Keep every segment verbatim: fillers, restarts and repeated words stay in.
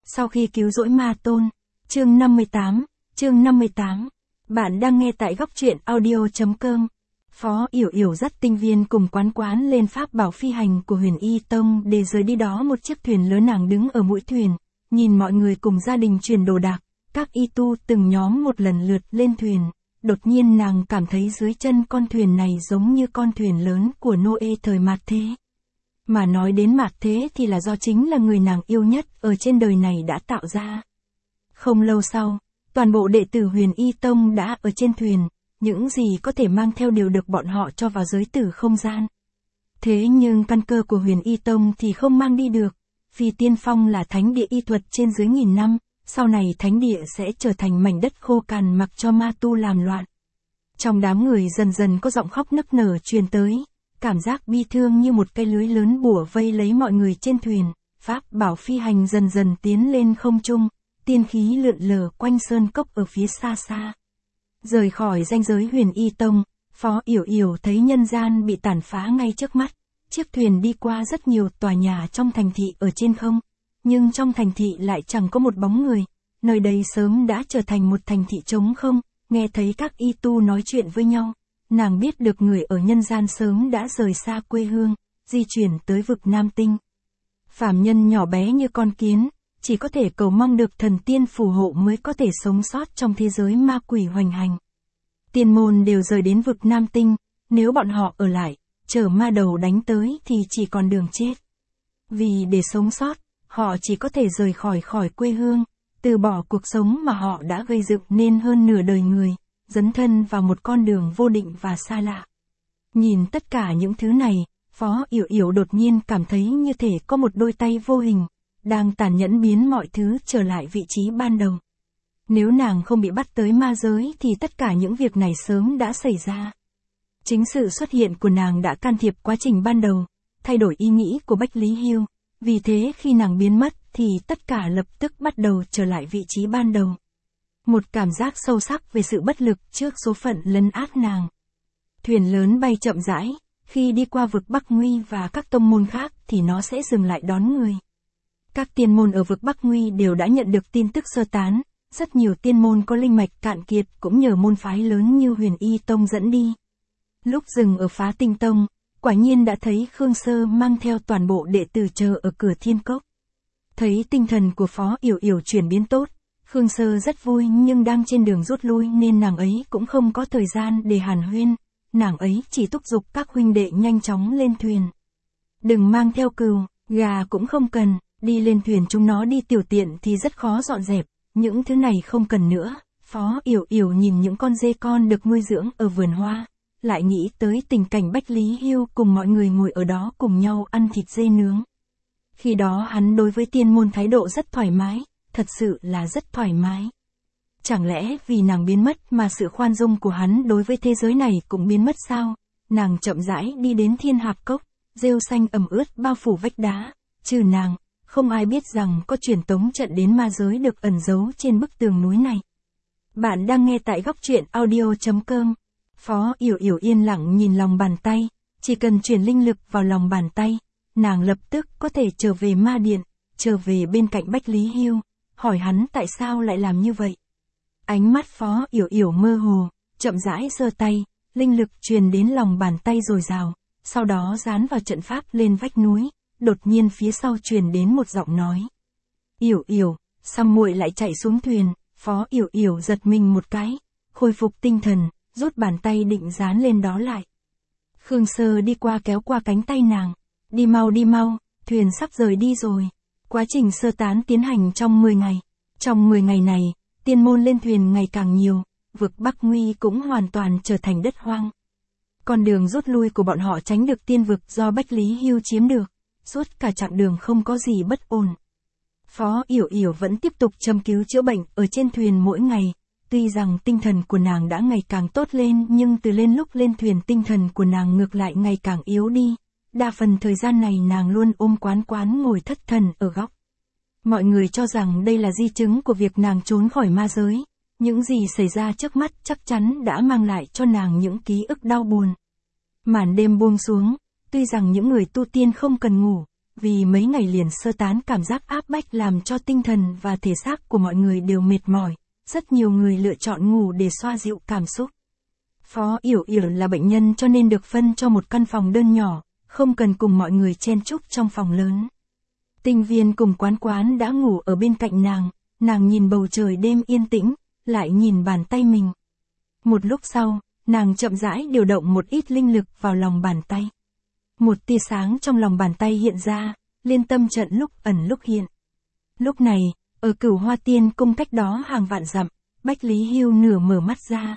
Sau khi cứu rỗi ma tôn. Chương năm mươi tám, chương năm mươi tám. Bạn đang nghe tại góc truyện audio.com. Phó Yểu Yểu dắt Tinh Viên cùng Quán Quán lên pháp bảo phi hành của Huyền Y Tông để rời đi đó một chiếc thuyền lớn. Nàng đứng ở mũi thuyền, nhìn mọi người cùng gia đình chuyển đồ đạc, các y tu từng nhóm một lần lượt lên thuyền. Đột nhiên nàng cảm thấy dưới chân con thuyền này giống như con thuyền lớn của Noe thời mạt thế. Mà nói đến mạt thế thì là do chính là người nàng yêu nhất ở trên đời này đã tạo ra. Không lâu sau, toàn bộ đệ tử Huyền Y Tông đã ở trên thuyền, những gì có thể mang theo đều được bọn họ cho vào giới tử không gian. Thế nhưng căn cơ của Huyền Y Tông thì không mang đi được, vì Tiên Phong là thánh địa y thuật trên dưới nghìn năm, sau này thánh địa sẽ trở thành mảnh đất khô cằn mặc cho ma tu làm loạn. Trong đám người dần dần có giọng khóc nức nở truyền tới, cảm giác bi thương như một cây lưới lớn bủa vây lấy mọi người trên thuyền, pháp bảo phi hành dần dần tiến lên không trung, tiên khí lượn lờ quanh sơn cốc ở phía xa xa. Rời khỏi ranh giới Huyền Y Tông, Phó Yểu Yểu thấy nhân gian bị tàn phá ngay trước mắt, chiếc thuyền đi qua rất nhiều tòa nhà trong thành thị ở trên không, nhưng trong thành thị lại chẳng có một bóng người, nơi đây sớm đã trở thành một thành thị trống không. Nghe thấy các y tu nói chuyện với nhau, nàng biết được người ở nhân gian sớm đã rời xa quê hương, di chuyển tới vực Nam Tinh. Phàm nhân nhỏ bé như con kiến, chỉ có thể cầu mong được thần tiên phù hộ mới có thể sống sót trong thế giới ma quỷ hoành hành. Tiên môn đều rời đến vực Nam Tinh, nếu bọn họ ở lại, chờ ma đầu đánh tới thì chỉ còn đường chết. Vì để sống sót, họ chỉ có thể rời khỏi khỏi quê hương, từ bỏ cuộc sống mà họ đã gây dựng nên hơn nửa đời người, dấn thân vào một con đường vô định và xa lạ. Nhìn tất cả những thứ này, Phó Yểu Yểu đột nhiên cảm thấy như thể có một đôi tay vô hình, đang tàn nhẫn biến mọi thứ trở lại vị trí ban đầu. Nếu nàng không bị bắt tới ma giới thì tất cả những việc này sớm đã xảy ra. Chính sự xuất hiện của nàng đã can thiệp quá trình ban đầu, thay đổi ý nghĩ của Bách Lý Hưu. Vì thế khi nàng biến mất thì tất cả lập tức bắt đầu trở lại vị trí ban đầu. Một cảm giác sâu sắc về sự bất lực trước số phận lấn át nàng. Thuyền lớn bay chậm rãi, khi đi qua vực Bắc Nguy và các tông môn khác thì nó sẽ dừng lại đón người. Các tiên môn ở vực Bắc Nguy đều đã nhận được tin tức sơ tán, rất nhiều tiên môn có linh mạch cạn kiệt cũng nhờ môn phái lớn như Huyền Y Tông dẫn đi. Lúc dừng ở Phá Tinh Tông, quả nhiên đã thấy Khương Sơ mang theo toàn bộ đệ tử chờ ở cửa thiên cốc. Thấy tinh thần của Phó Yểu Yểu chuyển biến tốt, Khương Sơ rất vui nhưng đang trên đường rút lui nên nàng ấy cũng không có thời gian để hàn huyên, nàng ấy chỉ thúc giục các huynh đệ nhanh chóng lên thuyền. Đừng mang theo cừu, gà cũng không cần, đi lên thuyền chúng nó đi tiểu tiện thì rất khó dọn dẹp, những thứ này không cần nữa. Phó Yểu Yểu nhìn những con dê con được nuôi dưỡng ở vườn hoa, lại nghĩ tới tình cảnh Bách Lý Hưu cùng mọi người ngồi ở đó cùng nhau ăn thịt dê nướng. Khi đó hắn đối với tiên môn thái độ rất thoải mái, thật sự là rất thoải mái. Chẳng lẽ vì nàng biến mất mà sự khoan dung của hắn đối với thế giới này cũng biến mất sao? Nàng chậm rãi đi đến Thiên Hạp Cốc, rêu xanh ẩm ướt bao phủ vách đá, trừ nàng, không ai biết rằng có truyền tống trận đến ma giới được ẩn giấu trên bức tường núi này. Bạn đang nghe tại góc truyện audio.com. Phó Yểu Yểu yên lặng nhìn lòng bàn tay, chỉ cần truyền linh lực vào lòng bàn tay, nàng lập tức có thể trở về ma điện, trở về bên cạnh Bách Lý Hưu, hỏi hắn tại sao lại làm như vậy. Ánh mắt Phó Yểu Yểu mơ hồ, chậm rãi giơ tay, linh lực truyền đến lòng bàn tay dồi dào, sau đó dán vào trận pháp lên vách núi, đột nhiên phía sau truyền đến một giọng nói. Yểu Yểu, sao muội lại chạy xuống thuyền? Phó Yểu Yểu giật mình một cái, khôi phục tinh thần, rút bàn tay định dán lên đó lại. Khương Sơ đi qua kéo qua cánh tay nàng, đi mau đi mau, thuyền sắp rời đi rồi. Quá trình sơ tán tiến hành trong mười ngày. Trong mười ngày này, tiên môn lên thuyền ngày càng nhiều, vực Bắc Nguy cũng hoàn toàn trở thành đất hoang. Con đường rút lui của bọn họ tránh được tiên vực do Bách Lý Hưu chiếm được, suốt cả chặng đường không có gì bất ổn. Phó Yểu Yểu vẫn tiếp tục châm cứu chữa bệnh ở trên thuyền mỗi ngày. Tuy rằng tinh thần của nàng đã ngày càng tốt lên nhưng từ lên lúc lên thuyền tinh thần của nàng ngược lại ngày càng yếu đi. Đa phần thời gian này nàng luôn ôm Quán Quán ngồi thất thần ở góc. Mọi người cho rằng đây là di chứng của việc nàng trốn khỏi ma giới. Những gì xảy ra trước mắt chắc chắn đã mang lại cho nàng những ký ức đau buồn. Màn đêm buông xuống, tuy rằng những người tu tiên không cần ngủ, vì mấy ngày liền sơ tán cảm giác áp bách làm cho tinh thần và thể xác của mọi người đều mệt mỏi, rất nhiều người lựa chọn ngủ để xoa dịu cảm xúc. Phó Yểu Yểu là bệnh nhân cho nên được phân cho một căn phòng đơn nhỏ, không cần cùng mọi người chen chúc trong phòng lớn. Tinh Viên cùng Quán Quán đã ngủ ở bên cạnh nàng, nàng nhìn bầu trời đêm yên tĩnh, lại nhìn bàn tay mình. Một lúc sau, nàng chậm rãi điều động một ít linh lực vào lòng bàn tay. Một tia sáng trong lòng bàn tay hiện ra, liên tâm trận lúc ẩn lúc hiện. Lúc này, ở Cửu Hoa Tiên Cung cách đó hàng vạn dặm, Bách Lý Hưu nửa mở mắt ra.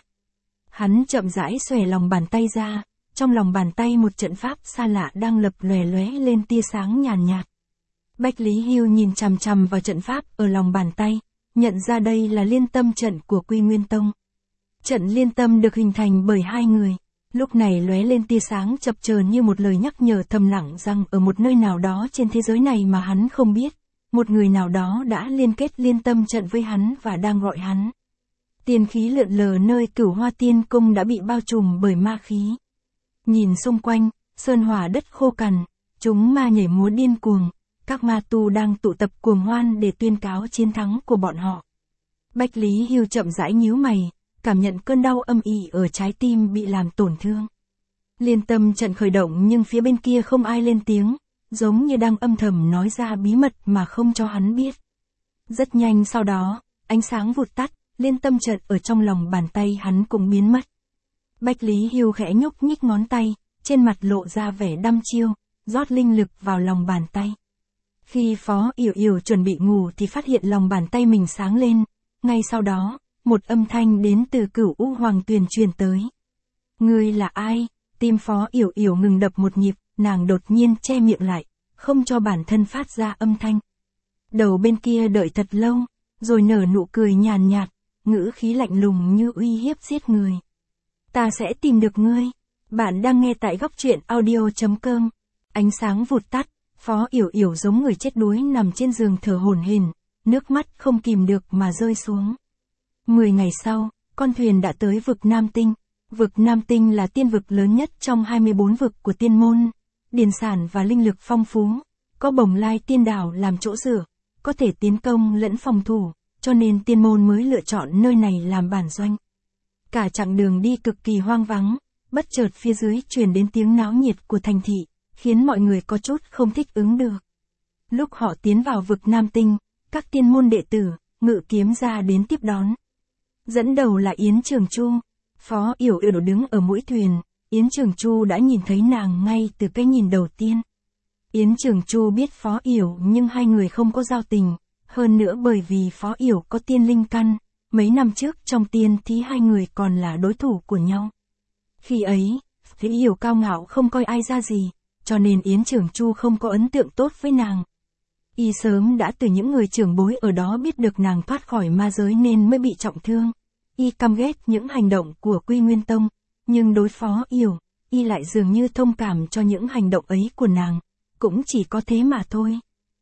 Hắn chậm rãi xòe lòng bàn tay ra, trong lòng bàn tay một trận pháp xa lạ đang lập lòe lóe lên tia sáng nhàn nhạt. Bách Lý Hưu nhìn chằm chằm vào trận pháp ở lòng bàn tay, nhận ra đây là liên tâm trận của Quy Nguyên Tông. Trận liên tâm được hình thành bởi hai người, lúc này lóe lên tia sáng chập chờn như một lời nhắc nhở thầm lặng rằng ở một nơi nào đó trên thế giới này mà hắn không biết, một người nào đó đã liên kết liên tâm trận với hắn và đang gọi hắn. Tiên khí lượn lờ nơi Cửu Hoa Tiên Cung đã bị bao trùm bởi ma khí. Nhìn xung quanh, sơn hỏa đất khô cằn, chúng ma nhảy múa điên cuồng, các ma tu đang tụ tập cuồng hoan để tuyên cáo chiến thắng của bọn họ. Bách Lý Hưu chậm rãi nhíu mày, cảm nhận cơn đau âm ỉ ở trái tim bị làm tổn thương. Liên tâm trận khởi động nhưng phía bên kia không ai lên tiếng, giống như đang âm thầm nói ra bí mật mà không cho hắn biết. Rất nhanh sau đó, ánh sáng vụt tắt, liên tâm trận ở trong lòng bàn tay hắn cũng biến mất. Bách Lý Hưu khẽ nhúc nhích ngón tay, trên mặt lộ ra vẻ đăm chiêu, rót linh lực vào lòng bàn tay. Khi Phó Yểu Yểu chuẩn bị ngủ thì phát hiện lòng bàn tay mình sáng lên, ngay sau đó, một âm thanh đến từ Cửu U Hoàng Tuyền truyền tới. Ngươi là ai? Tim Phó Yểu Yểu ngừng đập một nhịp, nàng đột nhiên che miệng lại, không cho bản thân phát ra âm thanh. Đầu bên kia đợi thật lâu, rồi nở nụ cười nhàn nhạt, ngữ khí lạnh lùng như uy hiếp giết người. Ta sẽ tìm được ngươi. Bạn đang nghe tại góc truyện audio chấm com. Ánh sáng vụt tắt, Phó Yểu Yểu giống người chết đuối nằm trên giường thở hổn hển, nước mắt không kìm được mà rơi xuống. Mười ngày sau, con thuyền đã tới vực Nam Tinh. Vực Nam Tinh là tiên vực lớn nhất trong hai mươi bốn vực của tiên môn, điền sản và linh lực phong phú, có Bồng Lai Tiên Đảo làm chỗ dựa, có thể tiến công lẫn phòng thủ, cho nên tiên môn mới lựa chọn nơi này làm bản doanh. Cả chặng đường đi cực kỳ hoang vắng, bất chợt phía dưới truyền đến tiếng náo nhiệt của thành thị, khiến mọi người có chút không thích ứng được. Lúc họ tiến vào vực Nam Tinh, các tiên môn đệ tử, ngự kiếm ra đến tiếp đón. Dẫn đầu là Yến Trường Chu. Phó Yểu Yểu đứng ở mũi thuyền, Yến Trường Chu đã nhìn thấy nàng ngay từ cái nhìn đầu tiên. Yến Trường Chu biết Phó Yểu nhưng hai người không có giao tình, hơn nữa bởi vì Phó Yểu có tiên linh căn, mấy năm trước trong tiên thì hai người còn là đối thủ của nhau. Khi ấy, Phó Yểu cao ngạo không coi ai ra gì, cho nên Yến Trường Chu không có ấn tượng tốt với nàng. Y sớm đã từ những người trưởng bối ở đó biết được nàng thoát khỏi ma giới nên mới bị trọng thương. Y căm ghét những hành động của Quy Nguyên Tông, nhưng đối Phó Yểu, Y lại dường như thông cảm cho những hành động ấy của nàng, cũng chỉ có thế mà thôi.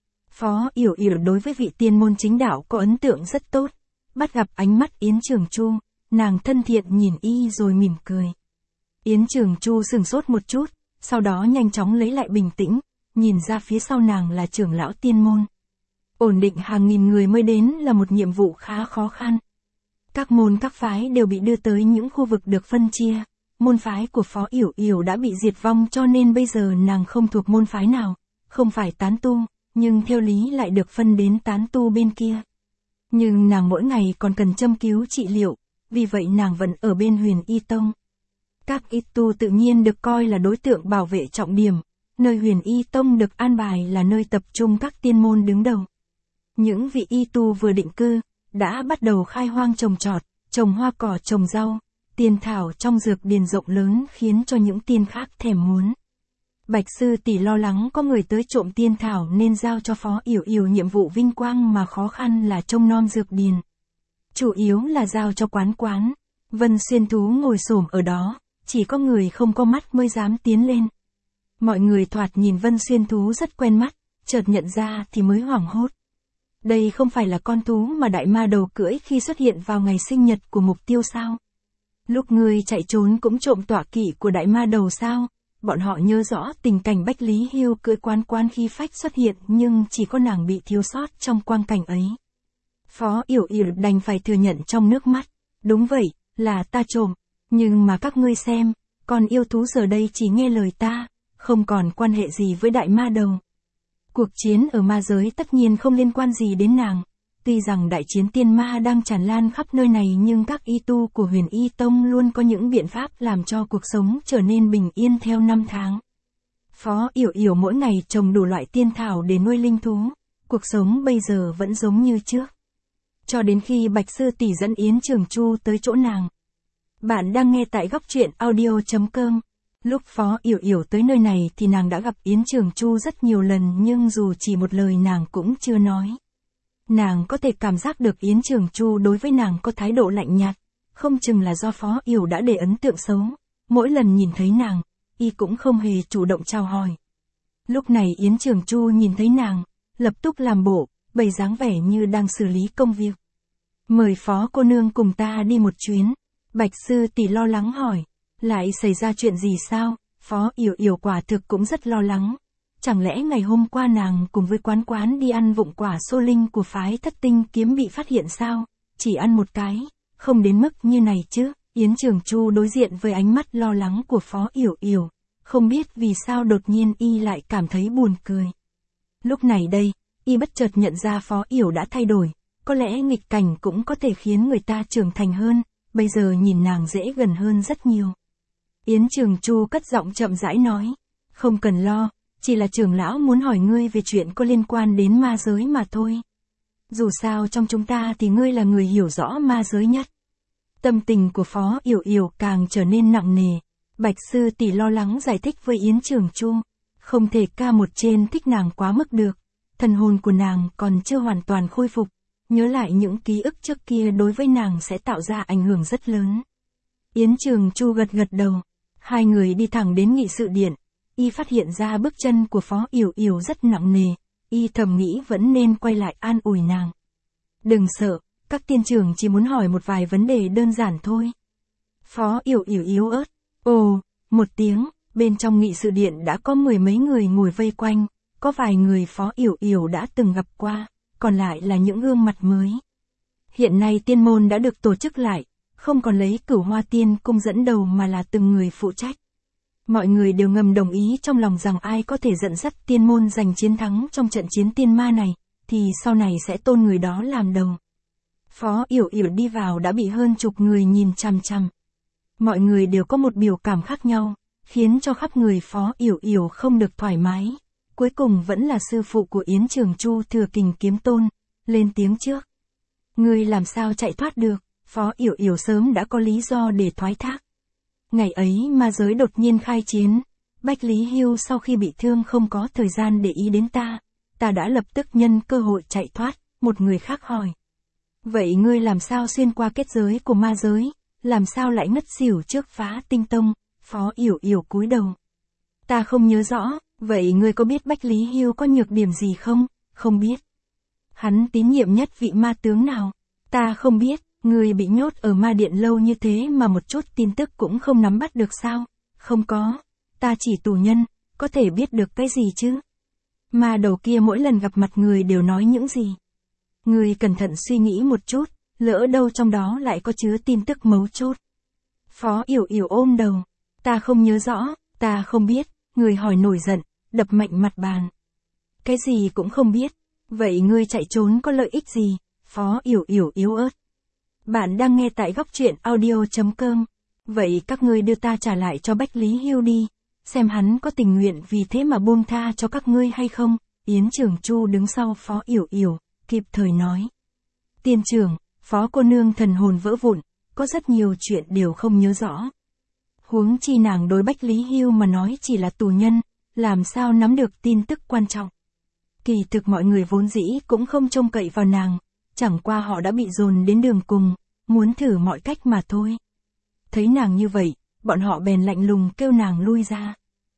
Phó Yểu Yểu đối với vị tiên môn chính đạo có ấn tượng rất tốt, bắt gặp ánh mắt Yến Trường Chu, nàng thân thiện nhìn Y rồi mỉm cười. Yến Trường Chu sửng sốt một chút, sau đó nhanh chóng lấy lại bình tĩnh, nhìn ra phía sau nàng là trưởng lão tiên môn. Ổn định hàng nghìn người mới đến là một nhiệm vụ khá khó khăn. Các môn các phái đều bị đưa tới những khu vực được phân chia, môn phái của Phó Yểu Yểu đã bị diệt vong cho nên bây giờ nàng không thuộc môn phái nào, không phải tán tu, nhưng theo lý lại được phân đến tán tu bên kia. Nhưng nàng mỗi ngày còn cần châm cứu trị liệu, vì vậy nàng vẫn ở bên Huyền Y Tông. Các y tu tự nhiên được coi là đối tượng bảo vệ trọng điểm, nơi Huyền Y Tông được an bài là nơi tập trung các tiên môn đứng đầu. Những vị y tu vừa định cư, đã bắt đầu khai hoang trồng trọt, trồng hoa cỏ trồng rau, tiên thảo trong dược điền rộng lớn khiến cho những tiên khác thèm muốn. Bạch sư tỷ lo lắng có người tới trộm tiên thảo nên giao cho Phó Yểu Yểu nhiệm vụ vinh quang mà khó khăn là trông nom dược điền. Chủ yếu là giao cho Quán Quán. Vân Xuyên Thú ngồi xổm ở đó, chỉ có người không có mắt mới dám tiến lên. Mọi người thoạt nhìn Vân Xuyên Thú rất quen mắt, chợt nhận ra thì mới hoảng hốt. Đây không phải là con thú mà đại ma đầu cưỡi khi xuất hiện vào ngày sinh nhật của mục tiêu sao? Lúc ngươi chạy trốn cũng trộm tọa kỵ của đại ma đầu sao? bọn họ nhớ rõ tình cảnh Bách Lý Hưu cưỡi Quán Quán khí phách xuất hiện nhưng chỉ có nàng bị thiếu sót trong quang cảnh ấy. Phó Yểu Yểu đành phải thừa nhận trong nước mắt, đúng vậy, là ta trộm, nhưng mà các ngươi xem, con yêu thú giờ đây chỉ nghe lời ta, không còn quan hệ gì với đại ma đầu. Cuộc chiến ở ma giới tất nhiên không liên quan gì đến nàng. Tuy rằng đại chiến tiên ma đang tràn lan khắp nơi này nhưng các y tu của Huyền Y Tông luôn có những biện pháp làm cho cuộc sống trở nên bình yên theo năm tháng. Phó Yểu Yểu mỗi ngày trồng đủ loại tiên thảo để nuôi linh thú, cuộc sống bây giờ vẫn giống như trước. Cho đến khi Bạch Sư tỷ dẫn Yến Trường Chu tới chỗ nàng. Bạn đang nghe tại góc truyện audio chấm com. Lúc Phó Yểu Yểu tới nơi này thì nàng đã gặp Yến Trường Chu rất nhiều lần nhưng dù chỉ một lời nàng cũng chưa nói. Nàng có thể cảm giác được Yến Trường Chu đối với nàng có thái độ lạnh nhạt, không chừng là do Phó Yểu đã để ấn tượng xấu. Mỗi lần nhìn thấy nàng, y cũng không hề chủ động chào hỏi. Lúc này Yến Trường Chu nhìn thấy nàng, lập tức làm bộ, bày dáng vẻ như đang xử lý công việc. Mời Phó cô nương cùng ta đi một chuyến. Bạch Sư tỷ lo lắng hỏi, lại xảy ra chuyện gì sao? Phó Yểu Yểu quả thực cũng rất lo lắng. Chẳng lẽ ngày hôm qua nàng cùng với Quán Quán đi ăn vụng quả xô linh của phái Thất Tinh Kiếm bị phát hiện sao? Chỉ ăn một cái, không đến mức như này chứ. Yến Trường Chu đối diện với ánh mắt lo lắng của Phó Yểu Yểu, không biết vì sao đột nhiên y lại cảm thấy buồn cười. Lúc này đây, y bất chợt nhận ra Phó Yểu đã thay đổi, có lẽ nghịch cảnh cũng có thể khiến người ta trưởng thành hơn, bây giờ nhìn nàng dễ gần hơn rất nhiều. Yến Trường Chu cất giọng chậm rãi nói, không cần lo, chỉ là trưởng lão muốn hỏi ngươi về chuyện có liên quan đến ma giới mà thôi. Dù sao trong chúng ta thì ngươi là người hiểu rõ ma giới nhất. Tâm tình của Phó Yểu Yểu càng trở nên nặng nề. Bạch Sư tỷ lo lắng giải thích với Yến Trường Chu, không thể ca một trên thích nàng quá mức được. Thần hồn của nàng còn chưa hoàn toàn khôi phục, nhớ lại những ký ức trước kia đối với nàng sẽ tạo ra ảnh hưởng rất lớn. Yến Trường Chu gật gật đầu, hai người đi thẳng đến nghị sự điện. Y phát hiện ra bước chân của Phó Yểu Yểu rất nặng nề, y thầm nghĩ vẫn nên quay lại an ủi nàng. Đừng sợ, các tiên trưởng chỉ muốn hỏi một vài vấn đề đơn giản thôi. Phó Yểu Yểu yếu ớt, ồ, một tiếng, bên trong nghị sự điện đã có mười mấy người ngồi vây quanh, có vài người Phó Yểu Yểu đã từng gặp qua, còn lại là những gương mặt mới. Hiện nay tiên môn đã được tổ chức lại, không còn lấy Cửu Hoa Tiên Cung dẫn đầu mà là từng người phụ trách. Mọi người đều ngầm đồng ý trong lòng rằng ai có thể dẫn dắt tiên môn giành chiến thắng trong trận chiến tiên ma này, thì sau này sẽ tôn người đó làm đầu. Phó Yểu Yểu đi vào đã bị hơn chục người nhìn chằm chằm. Mọi người đều có một biểu cảm khác nhau, khiến cho khắp người Phó Yểu Yểu không được thoải mái. Cuối cùng vẫn là sư phụ của Yến Trường Chu Thừa Kình Kiếm Tôn, lên tiếng trước. Ngươi làm sao chạy thoát được? Phó Yểu Yểu sớm đã có lý do để thoái thác. Ngày ấy ma giới đột nhiên khai chiến, Bách Lý Hưu sau khi bị thương không có thời gian để ý đến ta, ta đã lập tức nhân cơ hội chạy thoát. Một người khác hỏi. Vậy ngươi làm sao xuyên qua kết giới của ma giới, làm sao lại ngất xỉu trước Phá Tinh Tông? Phó Yểu Yểu cúi đầu. Ta không nhớ rõ, vậy ngươi có biết Bách Lý Hưu có nhược điểm gì không? Không biết. Hắn tín nhiệm nhất vị ma tướng nào? Ta không biết. Ngươi bị nhốt ở ma điện lâu như thế mà một chút tin tức cũng không nắm bắt được sao? Không có, ta chỉ tù nhân, có thể biết được cái gì chứ? Ma đầu kia mỗi lần gặp mặt người đều nói những gì? Ngươi cẩn thận suy nghĩ một chút, lỡ đâu trong đó lại có chứa tin tức mấu chốt. Phó Yểu Yểu ôm đầu, ta không nhớ rõ, ta không biết. Người hỏi nổi giận, đập mạnh mặt bàn. Cái gì cũng không biết, vậy ngươi chạy trốn có lợi ích gì? Phó Yểu Yểu yếu ớt. Bạn đang nghe tại góc truyện audio chấm com. Vậy các ngươi đưa ta trả lại cho Bách Lý Hưu đi, xem hắn có tình nguyện vì thế mà buông tha cho các ngươi hay không. Yến Trường Chu đứng sau Phó Yểu Yểu, kịp thời nói. Tiên trưởng, Phó cô nương thần hồn vỡ vụn, có rất nhiều chuyện đều không nhớ rõ. Huống chi nàng đối Bách Lý Hưu mà nói chỉ là tù nhân, làm sao nắm được tin tức quan trọng. Kỳ thực mọi người vốn dĩ cũng không trông cậy vào nàng, chẳng qua họ đã bị dồn đến đường cùng, muốn thử mọi cách mà thôi. Thấy nàng như vậy, bọn họ bèn lạnh lùng kêu nàng lui ra.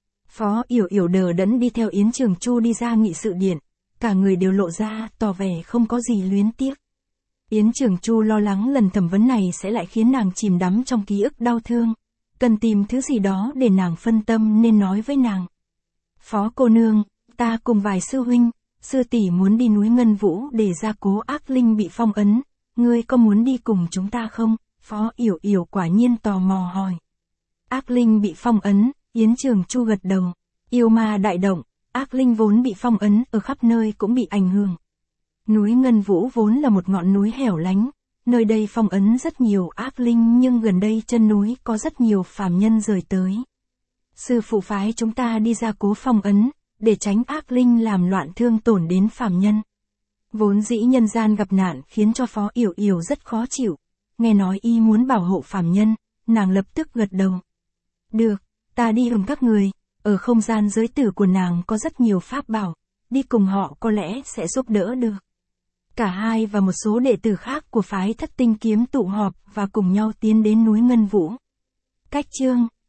Phó Yểu Yểu đờ đẫn đi theo Yến Trường Chu đi ra nghị sự điện, cả người đều lộ ra tỏ vẻ không có gì luyến tiếc. Yến Trường Chu lo lắng lần thẩm vấn này sẽ lại khiến nàng chìm đắm trong ký ức đau thương. cần tìm thứ gì đó để nàng phân tâm nên nói với nàng. Phó cô nương, ta cùng vài sư huynh, sư tỷ muốn đi núi Ngân Vũ để gia cố ác linh bị phong ấn, ngươi có muốn đi cùng chúng ta không? Phó Yểu Yểu quả nhiên tò mò hỏi. Ác linh bị phong ấn, Yến Trường Chu gật đầu. Yêu ma đại động, ác linh vốn bị phong ấn ở khắp nơi cũng bị ảnh hưởng. Núi Ngân Vũ vốn là một ngọn núi hẻo lánh, nơi đây phong ấn rất nhiều ác linh nhưng gần đây chân núi có rất nhiều phàm nhân rời tới. Sư phụ phái chúng ta đi gia cố phong ấn, để tránh ác linh làm loạn thương tổn đến phàm nhân. Vốn dĩ nhân gian gặp nạn khiến cho Phó Yểu Yểu rất khó chịu, nghe nói y muốn bảo hộ phàm nhân, nàng lập tức gật đầu. Được, ta đi cùng các người, ở không gian giới tử của nàng có rất nhiều pháp bảo, đi cùng họ có lẽ sẽ giúp đỡ được. Cả hai và một số đệ tử khác của phái Thất Tinh Kiếm tụ họp và cùng nhau tiến đến núi Ngân Vũ. Cách chương